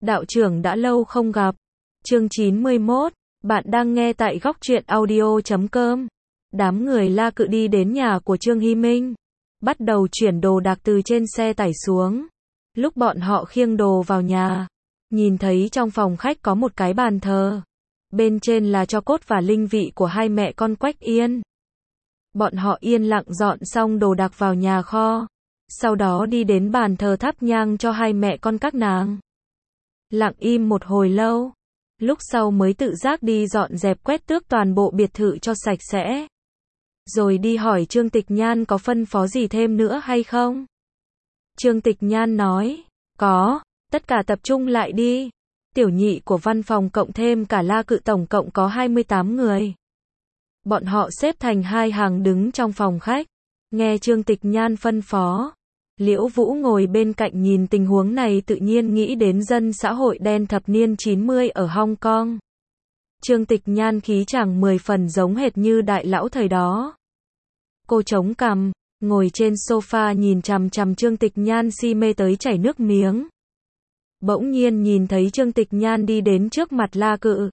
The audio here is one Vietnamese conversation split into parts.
Đạo trưởng đã lâu không gặp. Chương 91, bạn đang nghe tại góc truyện audio.com. Đám người La Cự đi đến nhà của Trương Hy Minh, bắt đầu chuyển đồ đạc từ trên xe tải xuống. Lúc bọn họ khiêng đồ vào nhà, nhìn thấy trong phòng khách có một cái bàn thờ. Bên trên là tro cốt và linh vị của hai mẹ con Quách Yên. Bọn họ yên lặng dọn xong đồ đạc vào nhà kho, sau đó đi đến bàn thờ thắp nhang cho hai mẹ con các nàng. Lặng im một hồi lâu, lúc sau mới tự giác đi dọn dẹp quét tước toàn bộ biệt thự cho sạch sẽ. Rồi đi hỏi Trương Tịch Nhan có phân phó gì thêm nữa hay không? Trương Tịch Nhan nói, có, tất cả tập trung lại đi. Tiểu nhị của văn phòng cộng thêm cả La Cự tổng cộng có 28 người. Bọn họ xếp thành hai hàng đứng trong phòng khách, nghe Trương Tịch Nhan phân phó. Liễu Vũ ngồi bên cạnh nhìn tình huống này tự nhiên nghĩ đến dân xã hội đen thập niên 90 ở Hong Kong. Trương Tịch Nhan khí chàng 10 phần giống hệt như đại lão thời đó. Cô chống cằm, ngồi trên sofa nhìn chằm chằm Trương Tịch Nhan si mê tới chảy nước miếng. Bỗng nhiên nhìn thấy Trương Tịch Nhan đi đến trước mặt La Cự.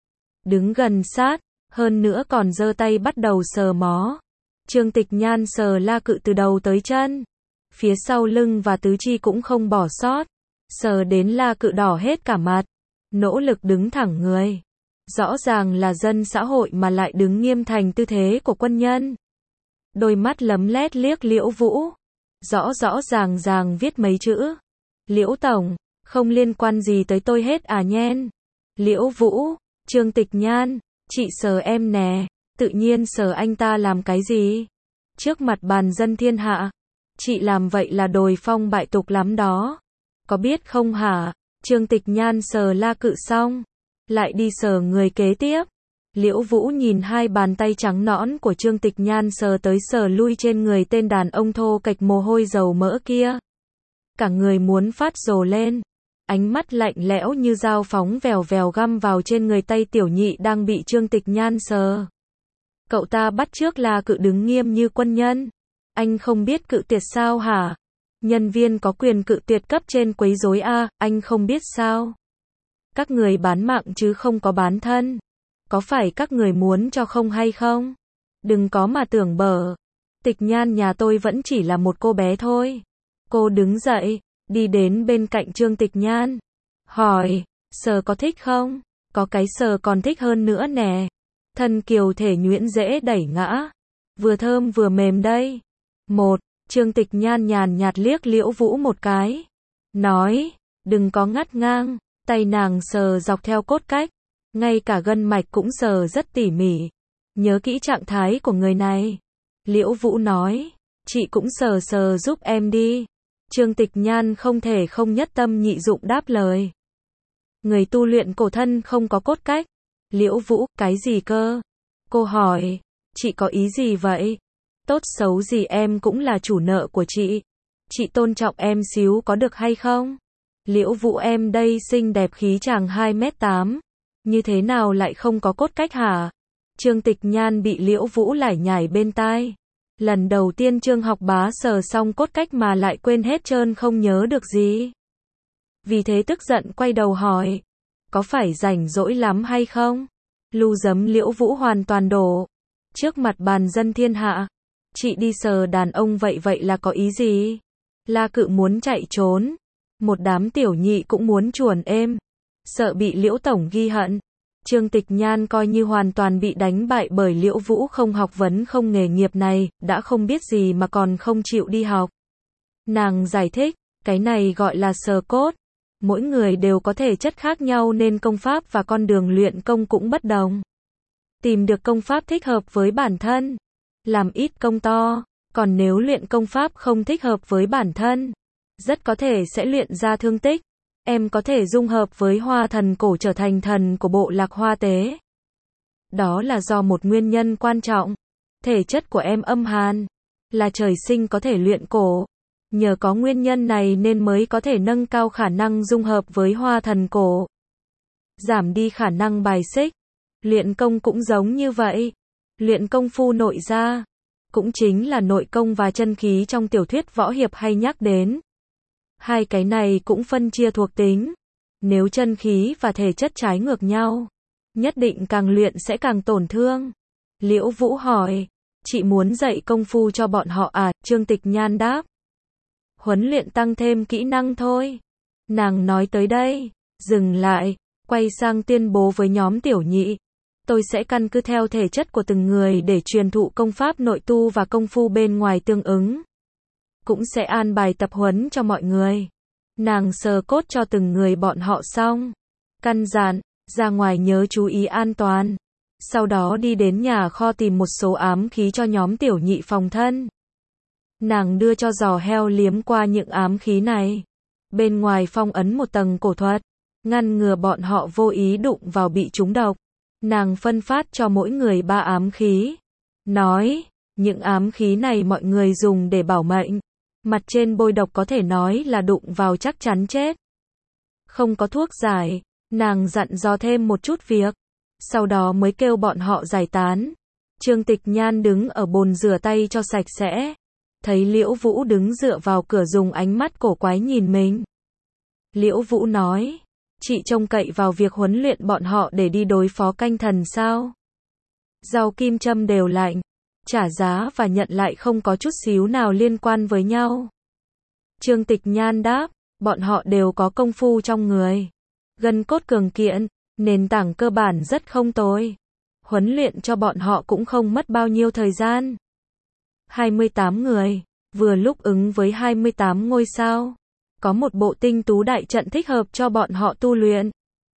Đứng gần sát, hơn nữa còn giơ tay bắt đầu sờ mó. Trương Tịch Nhan sờ La Cự từ đầu tới chân, phía sau lưng và tứ chi cũng không bỏ sót. Sờ đến La Cự đỏ hết cả mặt, nỗ lực đứng thẳng người. Rõ ràng là dân xã hội mà lại đứng nghiêm thành tư thế của quân nhân. Đôi mắt lấm lét liếc Liễu Vũ, rõ ràng viết mấy chữ. Liễu tổng, không liên quan gì tới tôi hết à nhen. Liễu Vũ, Trương Tịch Nhan, chị sờ em nè, tự nhiên sờ anh ta làm cái gì? Trước mặt bàn dân thiên hạ, chị làm vậy là đồi phong bại tục lắm đó. Có biết không hả? Trương Tịch Nhan sờ La Cự xong, lại đi sờ người kế tiếp. Liễu Vũ nhìn hai bàn tay trắng nõn của Trương Tịch Nhan sờ tới sờ lui trên người tên đàn ông thô kệch mồ hôi dầu mỡ kia. Cả người muốn phát rồ lên. Ánh mắt lạnh lẽo như dao phóng vèo vèo găm vào trên người tay tiểu nhị đang bị Trương Tịch Nhan sờ. Cậu ta bắt chước La Cự đứng nghiêm như quân nhân. Anh không biết cự tuyệt sao hả? Nhân viên có quyền cự tuyệt cấp trên quấy rối à, anh không biết sao? Các người bán mạng chứ không có bán thân. Có phải các người muốn cho không hay không? Đừng có mà tưởng bở. Tịch Nhan nhà tôi vẫn chỉ là một cô bé thôi. Cô đứng dậy, đi đến bên cạnh Trương Tịch Nhan. Hỏi, sờ có thích không? Có cái sờ còn thích hơn nữa nè. Thân kiều thể nhuyễn dễ đẩy ngã. Vừa thơm vừa mềm đây. Trương Tịch Nhan nhàn nhạt liếc Liễu Vũ một cái. Nói, đừng có ngắt ngang. Tay nàng sờ dọc theo cốt cách. Ngay cả gân mạch cũng sờ rất tỉ mỉ. Nhớ kỹ trạng thái của người này. Liễu Vũ nói, chị cũng sờ sờ giúp em đi. Trương Tịch Nhan không thể không nhất tâm nhị dụng đáp lời. Người tu luyện cổ thân không có cốt cách. Liễu Vũ, cái gì cơ? Cô hỏi, chị có ý gì vậy? Tốt xấu gì em cũng là chủ nợ của chị. Chị tôn trọng em xíu có được hay không? Liễu Vũ em đây xinh đẹp khí chàng 2m8. Như thế nào lại không có cốt cách hả? Trương Tịch Nhan bị Liễu Vũ lải nhải bên tai. Lần đầu tiên Trương Học Bá sờ xong cốt cách mà lại quên hết trơn không nhớ được gì. Vì thế tức giận quay đầu hỏi. Có phải rảnh rỗi lắm hay không? Lu giấm Liễu Vũ hoàn toàn đổ. Trước mặt bàn dân thiên hạ. Chị đi sờ đàn ông vậy là có ý gì? La Cự muốn chạy trốn. Một đám tiểu nhị cũng muốn chuồn êm. Sợ bị Liễu tổng ghi hận. Trương Tịch Nhan coi như hoàn toàn bị đánh bại bởi Liễu Vũ không học vấn không nghề nghiệp này, đã không biết gì mà còn không chịu đi học. Nàng giải thích, cái này gọi là sờ cốt. Mỗi người đều có thể chất khác nhau nên công pháp và con đường luyện công cũng bất đồng. Tìm được công pháp thích hợp với bản thân, làm ít công to, còn nếu luyện công pháp không thích hợp với bản thân, rất có thể sẽ luyện ra thương tích. Em có thể dung hợp với hoa thần cổ trở thành thần của bộ lạc hoa tế. Đó là do một nguyên nhân quan trọng. Thể chất của em âm hàn, là trời sinh có thể luyện cổ. Nhờ có nguyên nhân này nên mới có thể nâng cao khả năng dung hợp với hoa thần cổ. Giảm đi khả năng bài xích. Luyện công cũng giống như vậy. Luyện công phu nội gia, cũng chính là nội công và chân khí trong tiểu thuyết võ hiệp hay nhắc đến. Hai cái này cũng phân chia thuộc tính. Nếu chân khí và thể chất trái ngược nhau, nhất định càng luyện sẽ càng tổn thương. Liễu Vũ hỏi, chị muốn dạy công phu cho bọn họ à? Trương Tịch Nhan đáp. Huấn luyện tăng thêm kỹ năng thôi. Nàng nói tới đây, dừng lại, quay sang tuyên bố với nhóm tiểu nhị. Tôi sẽ căn cứ theo thể chất của từng người để truyền thụ công pháp nội tu và công phu bên ngoài tương ứng. Cũng sẽ an bài tập huấn cho mọi người. Nàng sờ cốt cho từng người bọn họ xong. Căn dặn, ra ngoài nhớ chú ý an toàn. Sau đó đi đến nhà kho tìm một số ám khí cho nhóm tiểu nhị phòng thân. Nàng đưa cho giò heo liếm qua những ám khí này. Bên ngoài phong ấn một tầng cổ thuật, ngăn ngừa bọn họ vô ý đụng vào bị trúng độc. Nàng phân phát cho mỗi người 3 ám khí. Nói, những ám khí này mọi người dùng để bảo mệnh. Mặt trên bôi độc có thể nói là đụng vào chắc chắn chết. Không có thuốc giải, nàng dặn dò thêm một chút việc. Sau đó mới kêu bọn họ giải tán. Trương Tịch Nhan đứng ở bồn rửa tay cho sạch sẽ. Thấy Liễu Vũ đứng dựa vào cửa dùng ánh mắt cổ quái nhìn mình. Liễu Vũ nói, chị trông cậy vào việc huấn luyện bọn họ để đi đối phó canh thần sao? Rau kim châm đều lạnh, trả giá và nhận lại không có chút xíu nào liên quan với nhau. Trương Tịch Nhan đáp, bọn họ đều có công phu trong người. Gân cốt cường kiện, nền tảng cơ bản rất không tồi. Huấn luyện cho bọn họ cũng không mất bao nhiêu thời gian. 28 người, vừa lúc ứng với 28 ngôi sao. Có một bộ tinh tú đại trận thích hợp cho bọn họ tu luyện.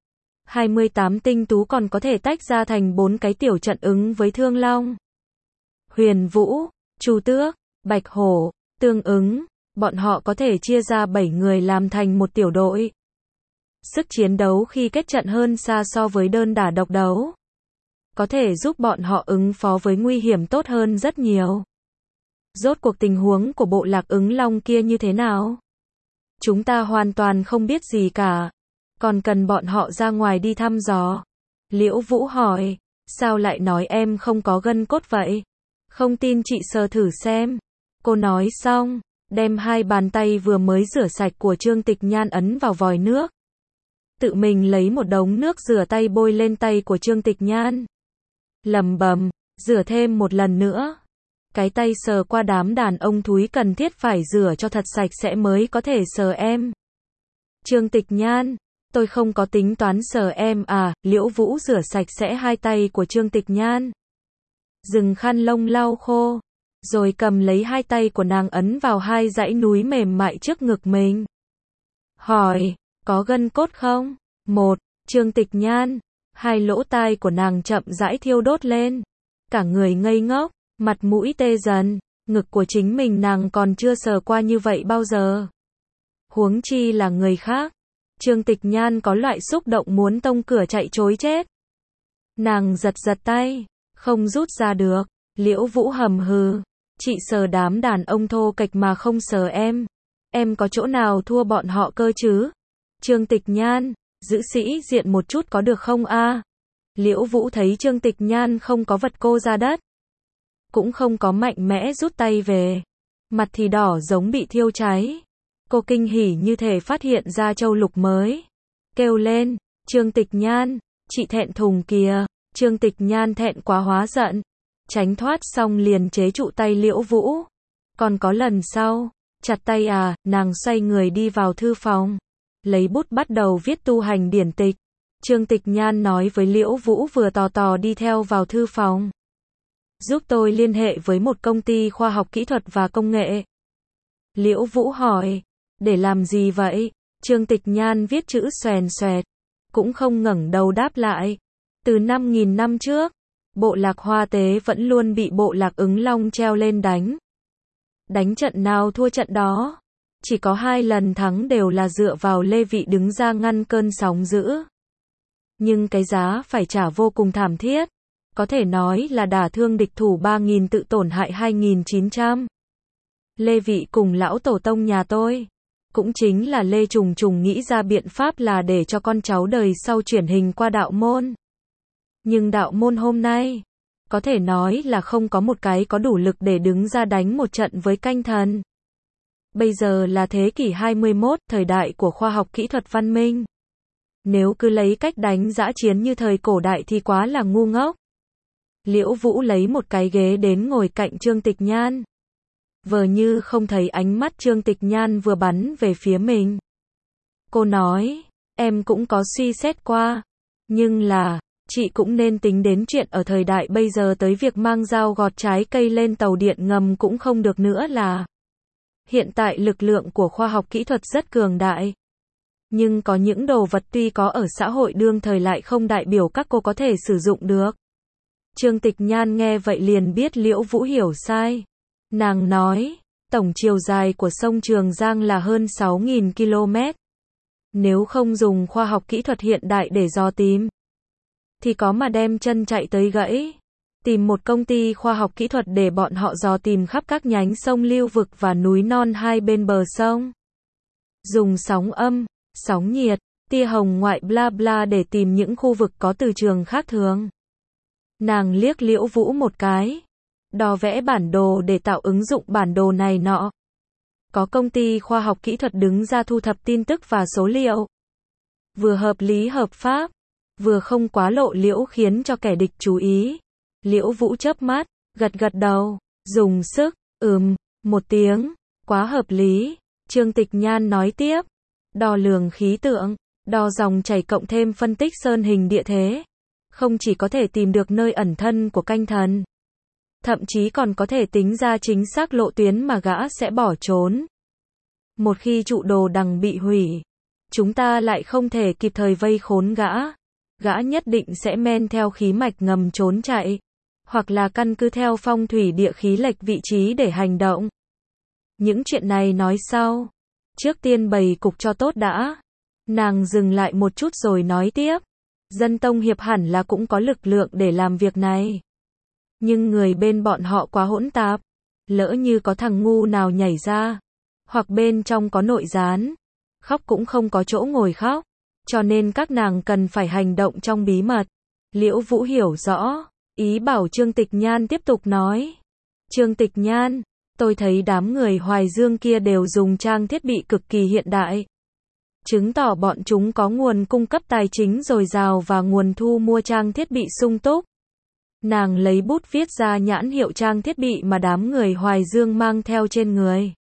28 tinh tú còn có thể tách ra thành 4 cái tiểu trận ứng với Thương Long, Huyền Vũ, Chu Tước, Bạch Hổ, tương ứng. Bọn họ có thể chia ra 7 người làm thành một tiểu đội. Sức chiến đấu khi kết trận hơn xa so với đơn đả độc đấu. Có thể giúp bọn họ ứng phó với nguy hiểm tốt hơn rất nhiều. Rốt cuộc tình huống của bộ lạc ứng long kia như thế nào? Chúng ta hoàn toàn không biết gì cả. Còn cần bọn họ ra ngoài đi thăm dò. Liễu Vũ hỏi, sao lại nói em không có gân cốt vậy? Không tin chị sờ thử xem. Cô nói xong, đem 2 bàn tay vừa mới rửa sạch của Trương Tịch Nhan ấn vào vòi nước. Tự mình lấy một đống nước rửa tay bôi lên tay của Trương Tịch Nhan. Lẩm bẩm, rửa thêm một lần nữa. Cái tay sờ qua đám đàn ông thúi cần thiết phải rửa cho thật sạch sẽ mới có thể sờ em. Trương Tịch Nhan, tôi không có tính toán sờ em à? Liễu Vũ rửa sạch sẽ 2 tay của Trương Tịch Nhan. Dùng khăn lông lau khô, rồi cầm lấy 2 tay của nàng ấn vào 2 dãy núi mềm mại trước ngực mình. Hỏi, có gân cốt không? 1. Trương Tịch Nhan, 2 lỗ tai của nàng chậm rãi thiêu đốt lên. Cả người ngây ngốc, mặt mũi tê dần, ngực của chính mình nàng còn chưa sờ qua như vậy bao giờ. Huống chi là người khác. Trương Tịch Nhan có loại xúc động muốn tông cửa chạy trối chết. Nàng giật giật tay, không rút ra được. Liễu Vũ hầm hừ, chị sờ đám đàn ông thô kệch mà không sờ em. Em có chỗ nào thua bọn họ cơ chứ? Trương Tịch Nhan, giữ sĩ diện một chút có được không a? Liễu Vũ thấy Trương Tịch Nhan không có vật cô ra đất, cũng không có mạnh mẽ rút tay về. Mặt thì đỏ giống bị thiêu cháy. Cô kinh hỉ như thể phát hiện ra châu lục mới. Kêu lên, Trương Tịch Nhan, chị thẹn thùng kìa. Trương Tịch Nhan thẹn quá hóa giận. Tránh thoát xong liền chế trụ tay Liễu Vũ. Còn có lần sau, chặt tay à, nàng xoay người đi vào thư phòng. Lấy bút bắt đầu viết tu hành điển tịch. Trương Tịch Nhan nói với Liễu Vũ vừa tò tò đi theo vào thư phòng. Giúp tôi liên hệ với một công ty khoa học kỹ thuật và công nghệ. Liễu Vũ hỏi, để làm gì vậy? Trương Tịch Nhan viết chữ xoèn xoẹt, cũng không ngẩng đầu đáp lại. Từ 5.000 năm trước, bộ lạc Hoa Tế vẫn luôn bị bộ lạc Ứng Long treo lên đánh. Đánh trận nào thua trận đó. Chỉ có 2 lần thắng đều là dựa vào Lê Vị đứng ra ngăn cơn sóng dữ. Nhưng cái giá phải trả vô cùng thảm thiết. Có thể nói là đả thương địch thủ 3.000 tự tổn hại 2.900. Lê Vị cùng lão tổ tông nhà tôi, cũng chính là Lê Trùng Trùng nghĩ ra biện pháp là để cho con cháu đời sau chuyển hình qua đạo môn. Nhưng đạo môn hôm nay, có thể nói là không có một cái có đủ lực để đứng ra đánh một trận với canh thần. Bây giờ là thế kỷ 21, thời đại của khoa học kỹ thuật văn minh. Nếu cứ lấy cách đánh dã chiến như thời cổ đại thì quá là ngu ngốc. Liễu Vũ lấy một cái ghế đến ngồi cạnh Trương Tịch Nhan. Vờ như không thấy ánh mắt Trương Tịch Nhan vừa bắn về phía mình. Cô nói, em cũng có suy xét qua. Nhưng là, chị cũng nên tính đến chuyện ở thời đại bây giờ tới việc mang dao gọt trái cây lên tàu điện ngầm cũng không được nữa là. Hiện tại lực lượng của khoa học kỹ thuật rất cường đại. Nhưng có những đồ vật tuy có ở xã hội đương thời lại không đại biểu các cô có thể sử dụng được. Trương Tịch Nhan nghe vậy liền biết Liễu Vũ hiểu sai. Nàng nói, tổng chiều dài của sông Trường Giang là hơn 6.000 km. Nếu không dùng khoa học kỹ thuật hiện đại để dò tìm, thì có mà đem chân chạy tới gãy. Tìm một công ty khoa học kỹ thuật để bọn họ dò tìm khắp các nhánh sông lưu vực và núi non hai bên bờ sông. Dùng sóng âm, sóng nhiệt, tia hồng ngoại bla bla để tìm những khu vực có từ trường khác thường. Nàng liếc Liễu Vũ một cái. Đo vẽ bản đồ để tạo ứng dụng bản đồ này nọ. Có công ty khoa học kỹ thuật đứng ra thu thập tin tức và số liệu. Vừa hợp lý hợp pháp, vừa không quá lộ liễu khiến cho kẻ địch chú ý. Liễu Vũ chớp mắt, gật gật đầu, dùng sức, một tiếng, quá hợp lý. Trương Tịch Nhan nói tiếp, đo lường khí tượng, đo dòng chảy cộng thêm phân tích sơn hình địa thế. Không chỉ có thể tìm được nơi ẩn thân của canh thần, thậm chí còn có thể tính ra chính xác lộ tuyến mà gã sẽ bỏ trốn. Một khi trụ đồ đằng bị hủy, chúng ta lại không thể kịp thời vây khốn gã. Gã nhất định sẽ men theo khí mạch ngầm trốn chạy, hoặc là căn cứ theo phong thủy địa khí lệch vị trí để hành động. Những chuyện này nói sau. Trước tiên bày cục cho tốt đã. Nàng dừng lại một chút rồi nói tiếp. Dân Tông Hiệp hẳn là cũng có lực lượng để làm việc này. Nhưng người bên bọn họ quá hỗn tạp. Lỡ như có thằng ngu nào nhảy ra, hoặc bên trong có nội gián, khóc cũng không có chỗ ngồi khóc. Cho nên các nàng cần phải hành động trong bí mật. Liễu Vũ hiểu rõ, ý bảo Trương Tịch Nhan tiếp tục nói. Trương Tịch Nhan, tôi thấy đám người Hoài Dương kia đều dùng trang thiết bị cực kỳ hiện đại. Chứng tỏ bọn chúng có nguồn cung cấp tài chính dồi dào và nguồn thu mua trang thiết bị sung túc. Nàng lấy bút viết ra nhãn hiệu trang thiết bị mà đám người Hoài Dương mang theo trên người.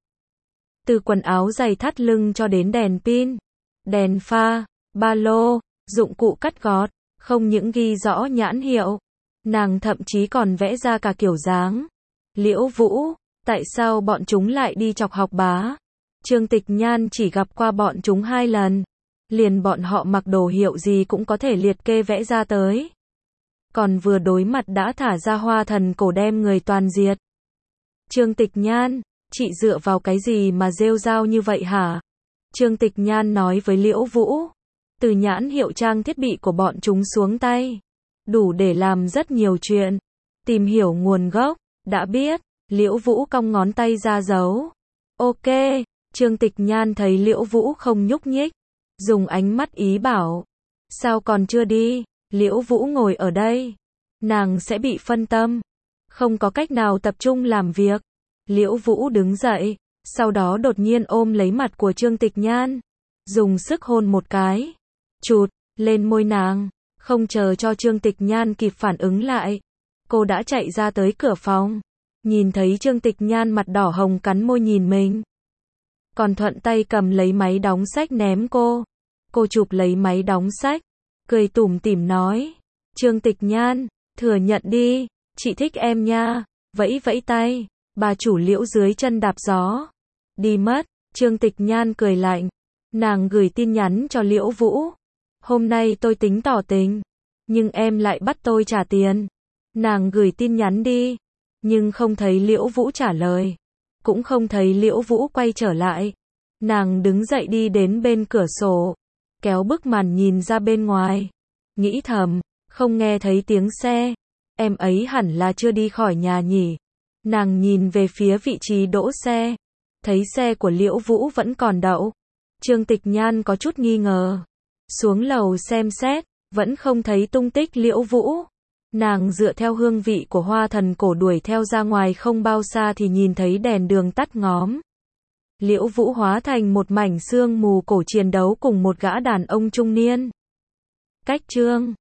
Từ quần áo giày thắt lưng cho đến đèn pin, đèn pha, ba lô, dụng cụ cắt gọt, không những ghi rõ nhãn hiệu, nàng thậm chí còn vẽ ra cả kiểu dáng. Liễu Vũ, tại sao bọn chúng lại đi chọc học bá? Trương Tịch Nhan chỉ gặp qua bọn chúng 2 lần, liền bọn họ mặc đồ hiệu gì cũng có thể liệt kê vẽ ra tới. Còn vừa đối mặt đã thả ra hoa thần cổ đem người toàn diệt. Trương Tịch Nhan, chị dựa vào cái gì mà rêu rao như vậy hả? Trương Tịch Nhan nói với Liễu Vũ. Từ nhãn hiệu trang thiết bị của bọn chúng xuống tay, đủ để làm rất nhiều chuyện. Tìm hiểu nguồn gốc, đã biết. Liễu Vũ cong ngón tay ra dấu. Ok. Trương Tịch Nhan thấy Liễu Vũ không nhúc nhích, dùng ánh mắt ý bảo. Sao còn chưa đi? Liễu Vũ ngồi ở đây, nàng sẽ bị phân tâm, không có cách nào tập trung làm việc. Liễu Vũ đứng dậy, sau đó đột nhiên ôm lấy mặt của Trương Tịch Nhan, dùng sức hôn một cái, chụt lên môi nàng. Không chờ cho Trương Tịch Nhan kịp phản ứng lại, cô đã chạy ra tới cửa phòng, nhìn thấy Trương Tịch Nhan mặt đỏ hồng cắn môi nhìn mình, còn thuận tay cầm lấy máy đóng sách ném cô. Cô chụp lấy máy đóng sách, cười tủm tỉm nói, Trương Tịch Nhan, thừa nhận đi, chị thích em nha. Vẫy vẫy tay, bà chủ Liễu dưới chân đạp gió, đi mất. Trương Tịch Nhan cười lạnh, nàng gửi tin nhắn cho Liễu Vũ. Hôm nay tôi tính tỏ tình, nhưng em lại bắt tôi trả tiền. Nàng gửi tin nhắn đi, nhưng không thấy Liễu Vũ trả lời, cũng không thấy Liễu Vũ quay trở lại. Nàng đứng dậy đi đến bên cửa sổ, kéo bức màn nhìn ra bên ngoài, nghĩ thầm, không nghe thấy tiếng xe, em ấy hẳn là chưa đi khỏi nhà nhỉ. Nàng nhìn về phía vị trí đỗ xe, thấy xe của Liễu Vũ vẫn còn đậu. Trương Tịch Nhan có chút nghi ngờ, xuống lầu xem xét, vẫn không thấy tung tích Liễu Vũ. Nàng dựa theo hương vị của hoa thần cổ đuổi theo ra ngoài không bao xa thì nhìn thấy đèn đường tắt ngóm. Liễu Vũ hóa thành một mảnh sương mù cổ chiến đấu cùng một gã đàn ông trung niên. Cách Trương